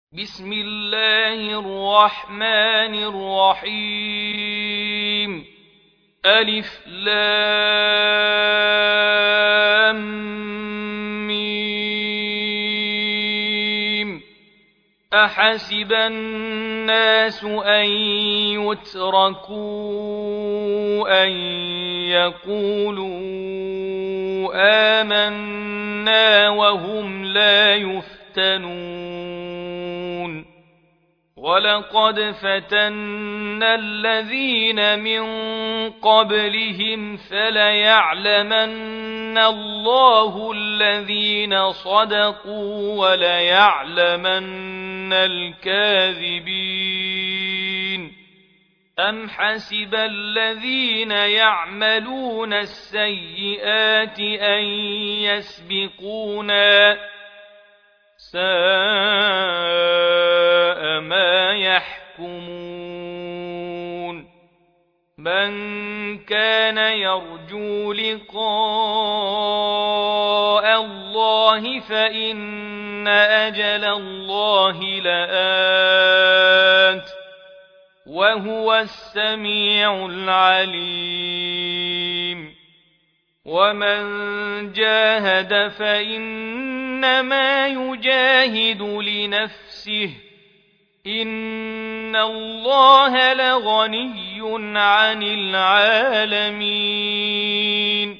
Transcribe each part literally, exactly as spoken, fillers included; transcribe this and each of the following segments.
بسم الله الرحمن الرحيم ألف لام ميم أحسب الناس أن يتركوا أن يقولوا آمنا وهم لا يفتنون ولقد فتنا الذين من قبلهم فليعلمن الله الذين صدقوا وليعلمن الكاذبين أم حسب الذين يعملون السيئات أن يسبقونا ساء ما يحكمون من كان يرجو لقاء الله فإن أجل الله لآت وهو السميع العليم ومن جاهد فإنما يجاهد لنفسه إن الله لغني عن العالمين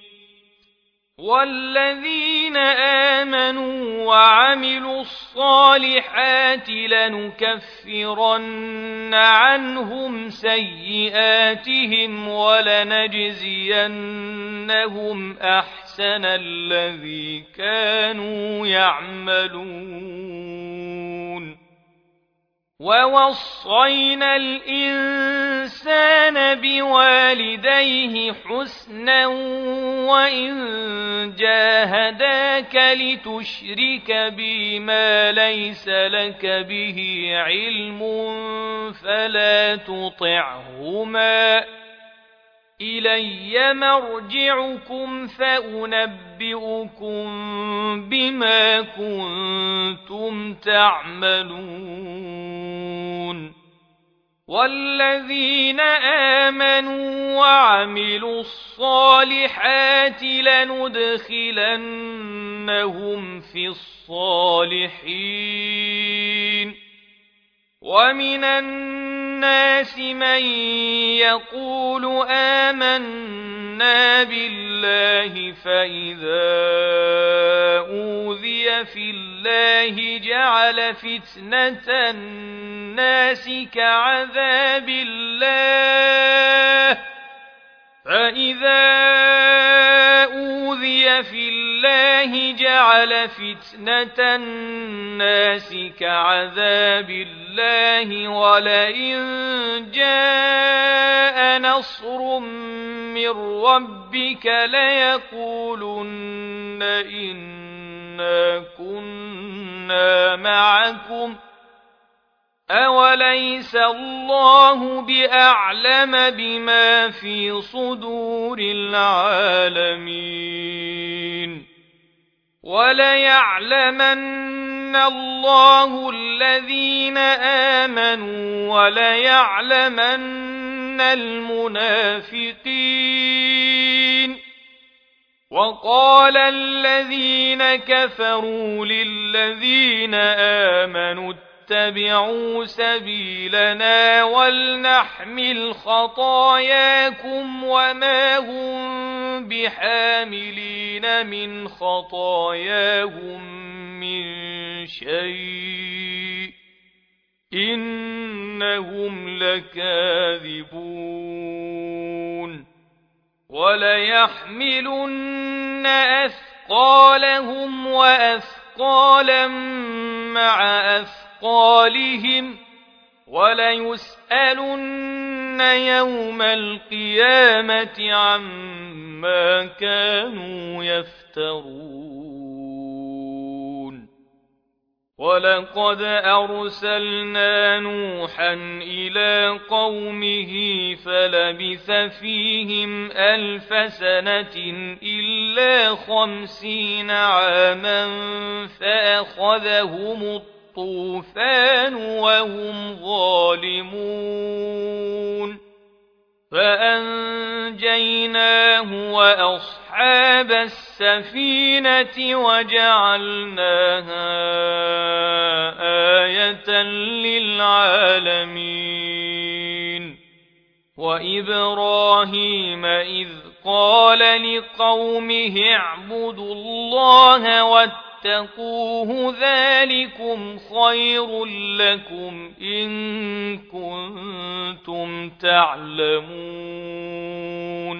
والذين آمنوا وعملوا الصالحات لنكفرن عنهم سيئاتهم ولنجزينهم أحسن الذي كانوا يعملون ووصينا الإنسان بوالديه حسنا وإن جاهداك لتشرك بي ما ليس لك به علم فلا تطعهما إلي مرجعكم فأنبئكم بما كنتم تعملون والذين آمنوا وعملوا الصالحات لندخلنهم في الصالحين ومن الناس من يقول آمنا بالله فإذا أوذي في الله جعل فتنة الناس كعذاب الله فإذا أوذي في الله جعل فتنة الناس كعذاب الله ولئن جاء نصر من ربك ليقولن إنا كنا معكم أوليس الله بأعلم بما في صدور العالمين وليعلمن الله الذين آمنوا وليعلمن المنافقين وقال الذين كفروا للذين آمنوا اتبعوا سبيلنا ولنحمل خطاياكم وما هم بحاملين من خطاياهم من شيء إنهم لكاذبون وليحملن أثقالهم وأثقالا مع أثقالهم أثقالهم وليسألن يوم القيامة عما كانوا يفترون ولقد أرسلنا نوحا إلى قومه فلبث فيهم ألف سنة إلا خمسين عاما فأخذهم الطوفان وهم ظالمون فأنجيناه وأصحاب السفينة وجعلناها آية للعالمين وإبراهيم إذ قال لقومه اعبدوا الله واتقوه ذلكم خير لكم إن كنتم تعلمون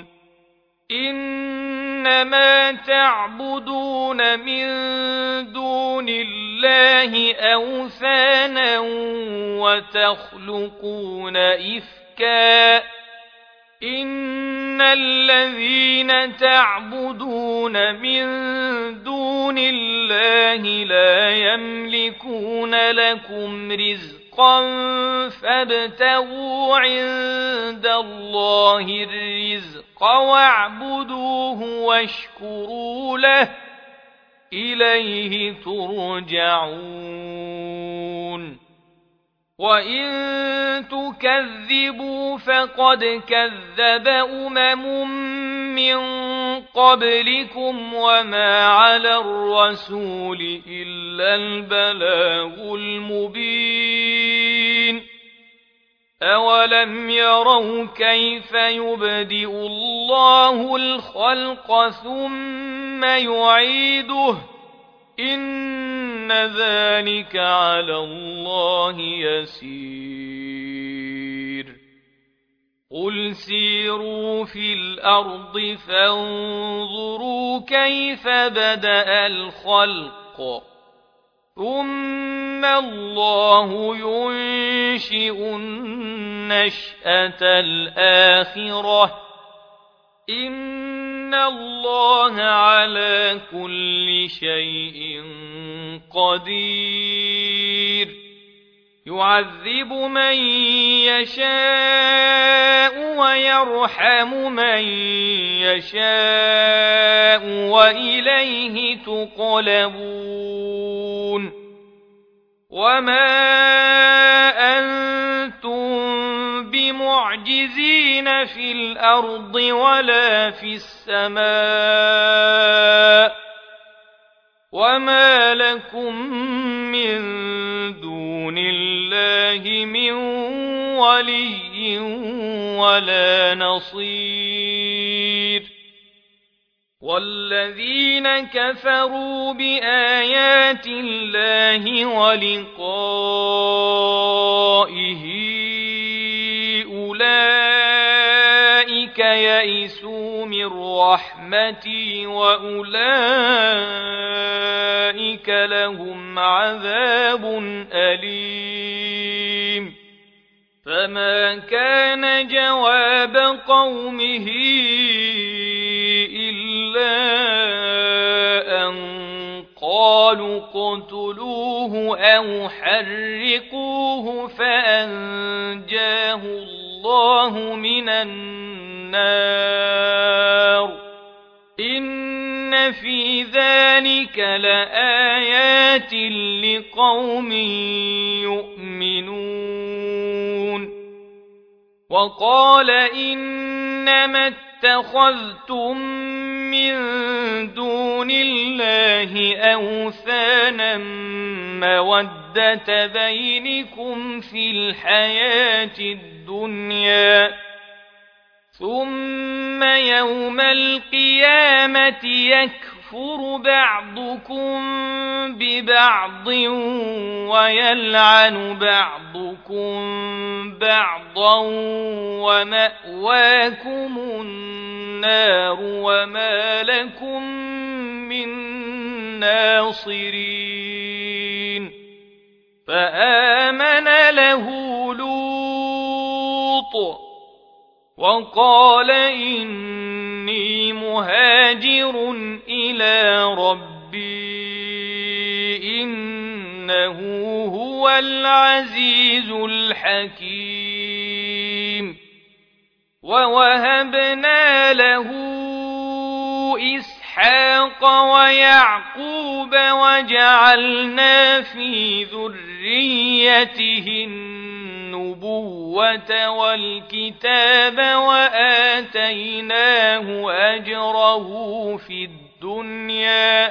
إنما تعبدون من دون الله أوثانا وتخلقون إفكا إن الذين تعبدون من دون الله لا يملكون لكم رزقا فابتغوا عند الله الرزق واعبدوه واشكروا له إليه ترجعون وإن تكذبوا فقد كذب أمم من قبلكم وما على الرسول إلا البلاغ المبين أولم يروا كيف يبدئ الله الخلق ثم يعيده إن ذلك على الله يسير قل سيروا في الأرض فانظروا كيف بدأ الخلق ثم الله ينشئ النشأة الآخرة إن الله على كل شيء قدير يعذب من يشاء ويرحم من يشاء وإليه تقلبون وما أنتم بمعجزين في الأرض ولا في السماء وما لكم من دون الله من ولي ولا نصير والذين كفروا بآيات الله ولقائه أولئك يئسوا من رحمتي وأولئك لهم عذاب أليم فما كان جواب قومه إلا أن قالوا اقتلوه أو حرقوه فأنجاه الله من النار إن في ذلك لآيات لقوم يؤمنون وقال إنما اتخذتم من دون الله أوثانا مودة بينكم في الحياة الدنيا ثم يوم القيامة يكفر بعضكم ببعض ويلعن بعضكم بعضا ومأواكم النار وما لكم من ناصرين فآمن له لوط وقال إني مهاجر إلى ربي إنه هو العزيز الحكيم ووهبنا له إسحاق وإسحاق ويعقوب وجعلنا في ذريته النبوة والكتاب وآتيناه أجره في الدنيا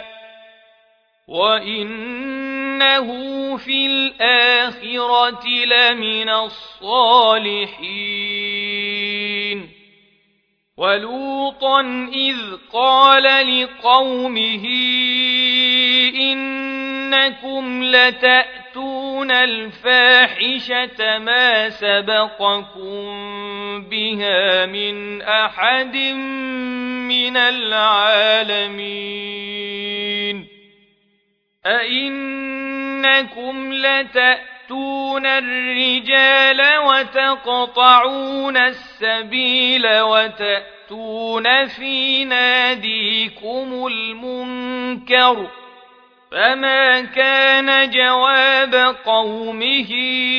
وإنه في الآخرة لمن الصالحين ولوطا إذ قال لقومه إنكم لتأتون الفاحشة ما سبقكم بها من أحد من العالمين أئنكم لتأتون الرجال وتقطعون السبيل وتأتون في ناديكم المنكر فما كان جواب قومه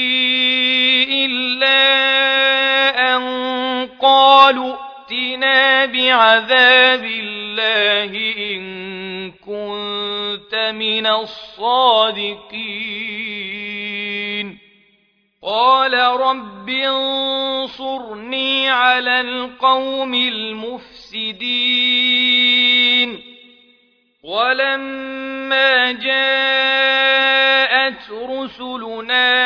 إلا أن قالوا ائتنا بعذاب الله إن كنت من الصادقين قال رب انصرني على القوم المفسدين ولما جاءت رسلنا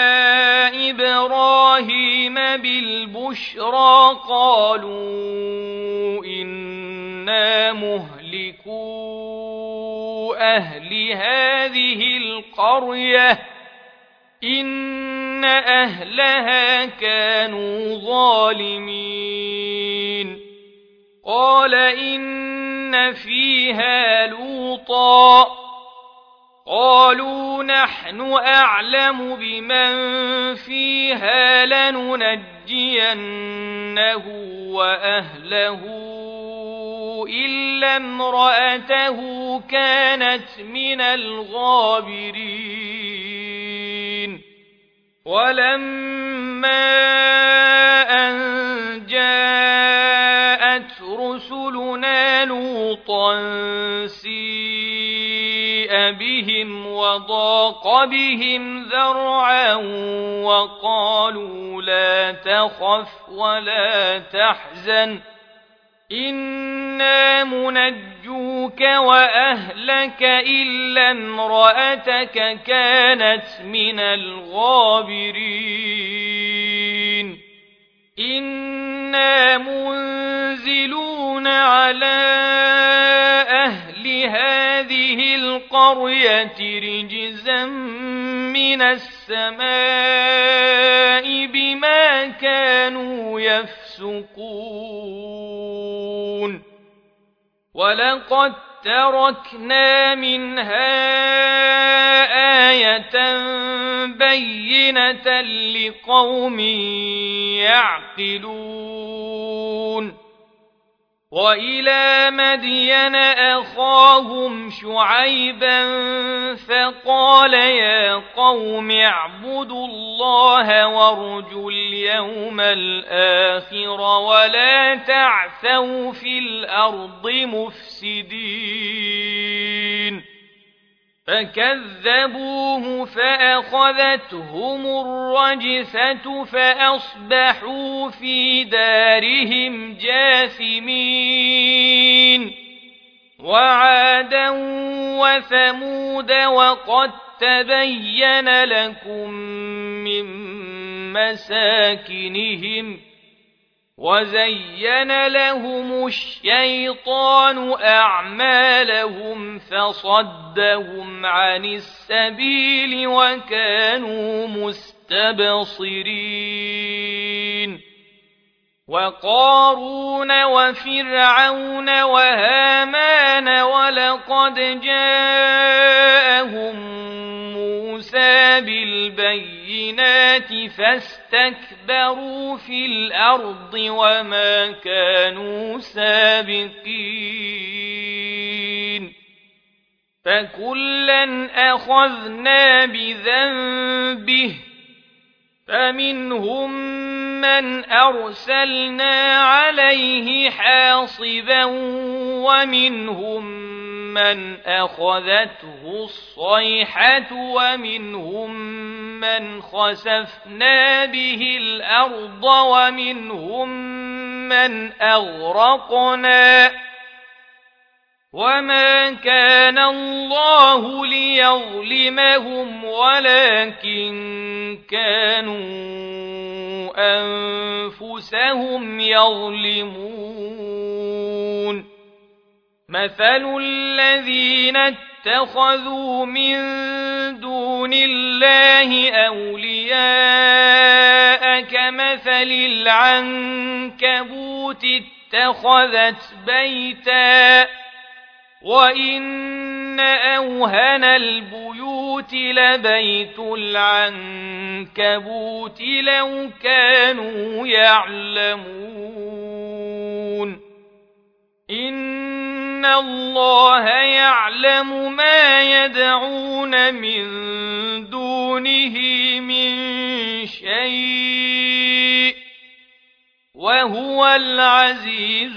إبراهيم بالبشرى قالوا إنا مهلكو أهل هذه القرية إن أهلها كانوا ظالمين قال إن فيها لوطا قالوا نحن أعلم بمن فيها لننجينه وأهله إلا امرأته كانت من الغابرين ولما أن جاءت رسلنا لوطا سيء بهم وضاق بهم ذرعا وقالوا لا تخف ولا تحزن إنا منجوك وأهلك إلا امرأتك كانت من الغابرين إنا منزلون على أهل هذه القرية رجزا من السماء بما كانوا يفسقون ولقد تركنا منها آية بينة لقوم يعقلون وإلى مدين أخاهم شعيبا فقال يا قوم اعبدوا الله وارجوا اليوم الآخر ولا تعثوا في الأرض مفسدين فكذبوه فأخذتهم الرجفة فأصبحوا في دارهم جاثمين وعادا وثمود وقد تبين لكم من مساكنهم وزين لهم الشيطان أعمالهم فصدهم عن السبيل وكانوا مستبصرين وقارون وفرعون وهامان ولقد جاءهم موسى بالبينات فاستكبروا في الأرض وما كانوا سابقين فكلا أخذنا بذنبه فمنهم من أرسلنا عليه حاصبا ومنهم من أخذته الصيحة ومنهم من خسفنا به الأرض ومنهم من أغرقنا وما كان الله ليظلمهم ولكن كانوا أنفسهم يظلمون مثل الذين اتخذوا من دون الله أولياء كمثل العنكبوت اتخذت بيتا وإن أوهن البيوت لبيت العنكبوت لو كانوا يعلمون إن الله يعلم ما يدعون من دونه من شيء وهو العزيز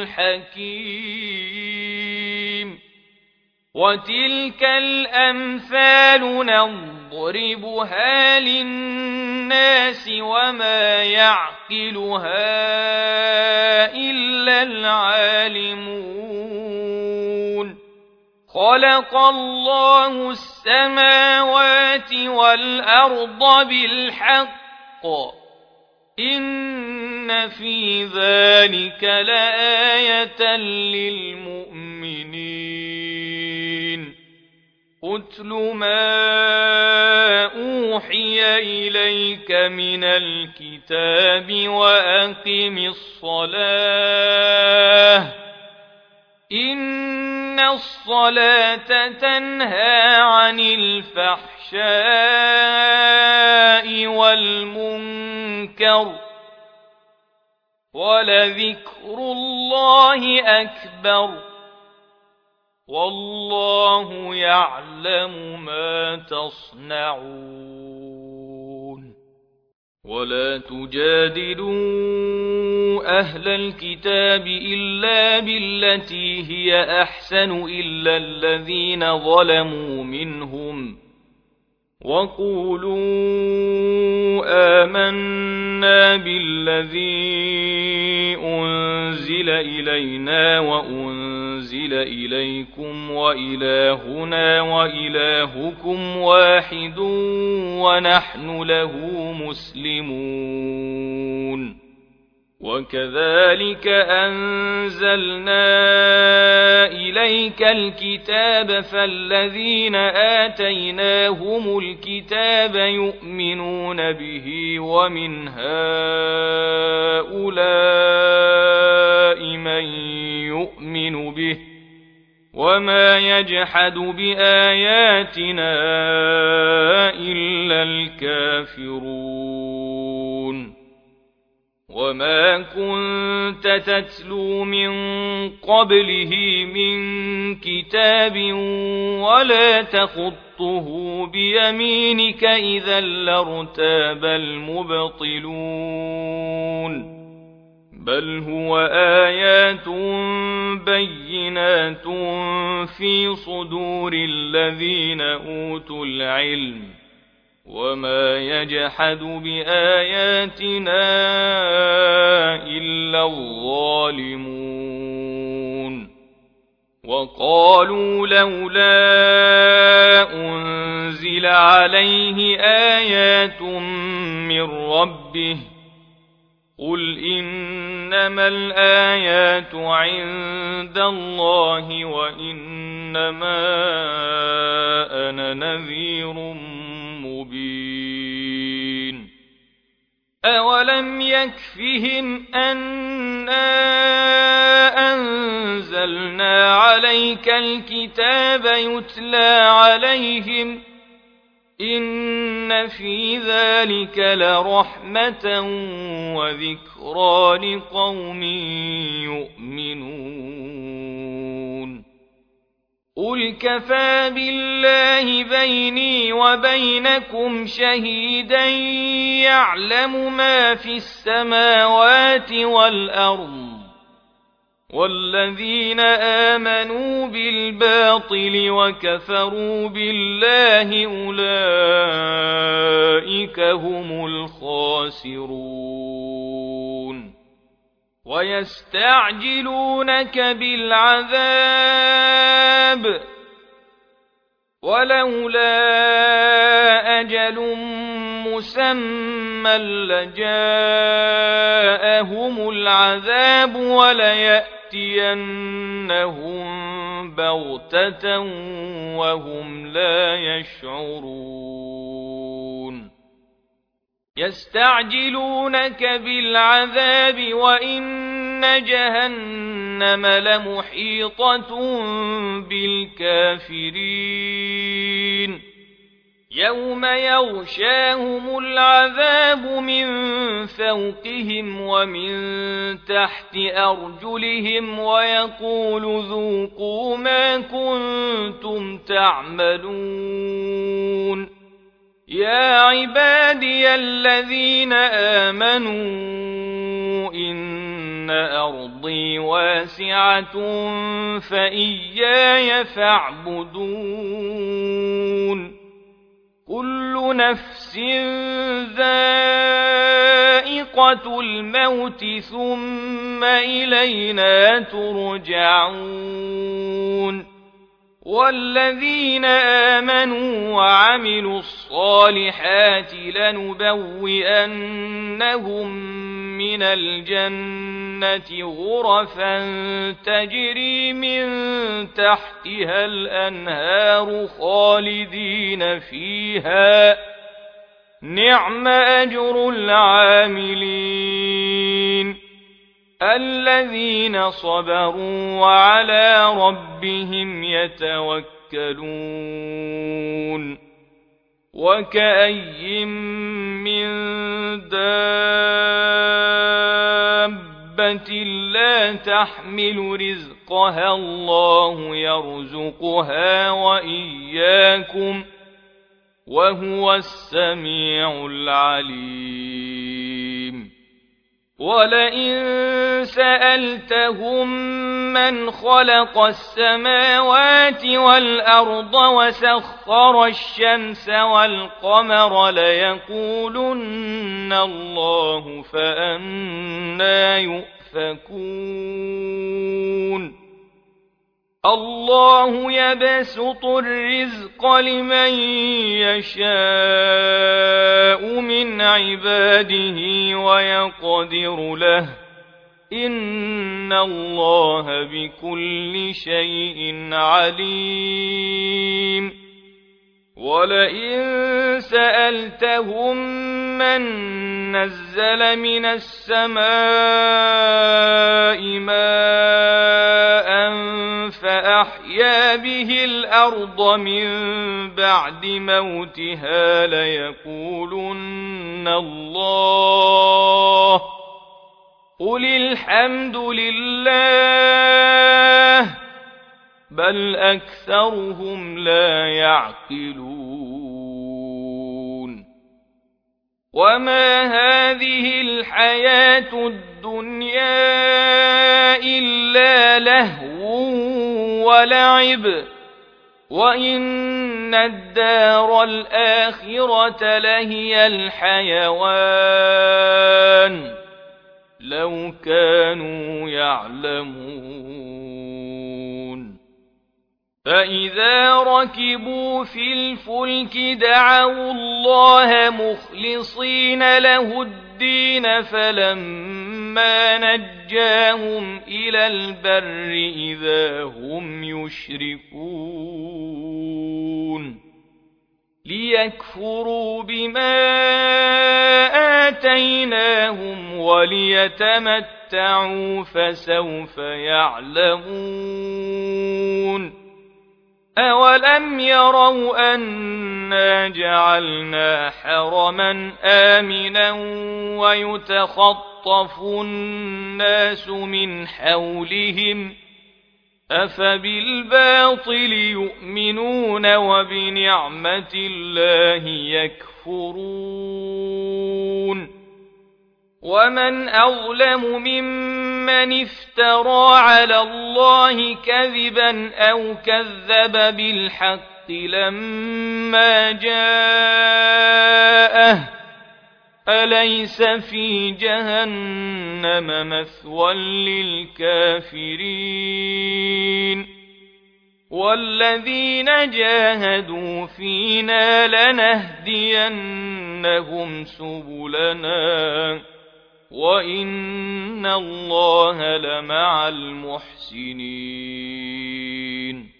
الحكيم وتلك الأمثال نضربها للناس وما يعقلها إلا العالمون خلق الله السماوات والأرض بالحق إن في ذلك لآية للمؤمنين أتل ما أوحي إليك من الكتاب وأقم الصلاة إن الصلاة تنهى عن الفحشاء والمنكر ولذكر الله أكبر والله يعلم ما تصنعون ولا تجادلوا أهل الكتاب إلا بالتي هي أحسن إلا الذين ظلموا منهم وقولوا آمنا بالذي أنزل إلينا وأنزل إليكم وإلهنا وإلهكم واحد ونحن له مسلمون وكذلك أنزلنا إليك الكتاب فالذين آتيناهم الكتاب يؤمنون به ومن هؤلاء من يؤمن به وما يجحد بآياتنا إلا الكافرون وما كنت تتلو من قبله من كتاب ولا تخطه بيمينك إذا لارتاب المبطلون بل هو آيات بينات في صدور الذين أوتوا العلم وما يجحد بآياتنا إلا الظالمون وقالوا لولا أنزل عليه آيات من ربه قل إنما الآيات عند الله وإنما أنا نذير مبين أولم يكفهم أنا أنزلنا عليك الكتاب يتلى عليهم إن في ذلك لرحمة وذكرى لقوم يؤمنون قل كفى بالله بيني وبينكم شهيدا يعلم ما في السماوات والأرض والذين آمنوا بالباطل وكفروا بالله أولئك هم الخاسرون ويستعجلونك بالعذاب ولولا أجل مسمى لجاءهم العذاب وليأتينهم بغتة وهم لا يشعرون يستعجلونك بالعذاب وإن جهنم لمحيطة بالكافرين يوم يغشاهم العذاب من فوقهم ومن تحت أرجلهم ويقول ذوقوا ما كنتم تعملون يا عبادي الذين آمنوا إن أرضي واسعة فإياي فاعبدون كل نفس ذائقة الموت ثم إلينا ترجعون والذين آمنوا وعملوا الصالحات لنبوئنهم من الجنة غرفا تجري من تحتها الأنهار خالدين فيها نعم أجر العاملين الذين صبروا وعلى ربهم يتوكلون وكأي من دابة لا تحمل رزقها الله يرزقها وإياكم وهو السميع العليم ولئن سألتهم من خلق السماوات والأرض وسخر الشمس والقمر ليقولن الله فأنى يؤفكون الله يبسط الرزق لمن يشاء من عباده ويقدر له إن الله بكل شيء عليم ولئن سألتهم من نزل من السماء ماء فأحيا به الأرض من بعد موتها ليقولن الله قل الحمد لله بل أكثرهم لا يعقلون وما هذه الحياة الدنيا إلا لهو ولعب وإن الدار الآخرة لهي الحيوان لو كانوا يعلمون فإذا ركبوا في الفلك دعوا الله مخلصين له الدين فلما نجاهم إلى البر إذا هم يشركون ليكفروا بما آتيناهم وليتمتعوا فسوف يعلمون أولم يروا أنا جعلنا حرما آمنا ويتخطف الناس من حولهم أفبالباطل يؤمنون وبنعمة الله يكفرون ومن أظلم ممن افترى على الله كذبا أو كذب بالحق لما جاءه أليس في جهنم مثوى للكافرين والذين جاهدوا فينا لنهدينهم سبلنا وإن الله لمع المحسنين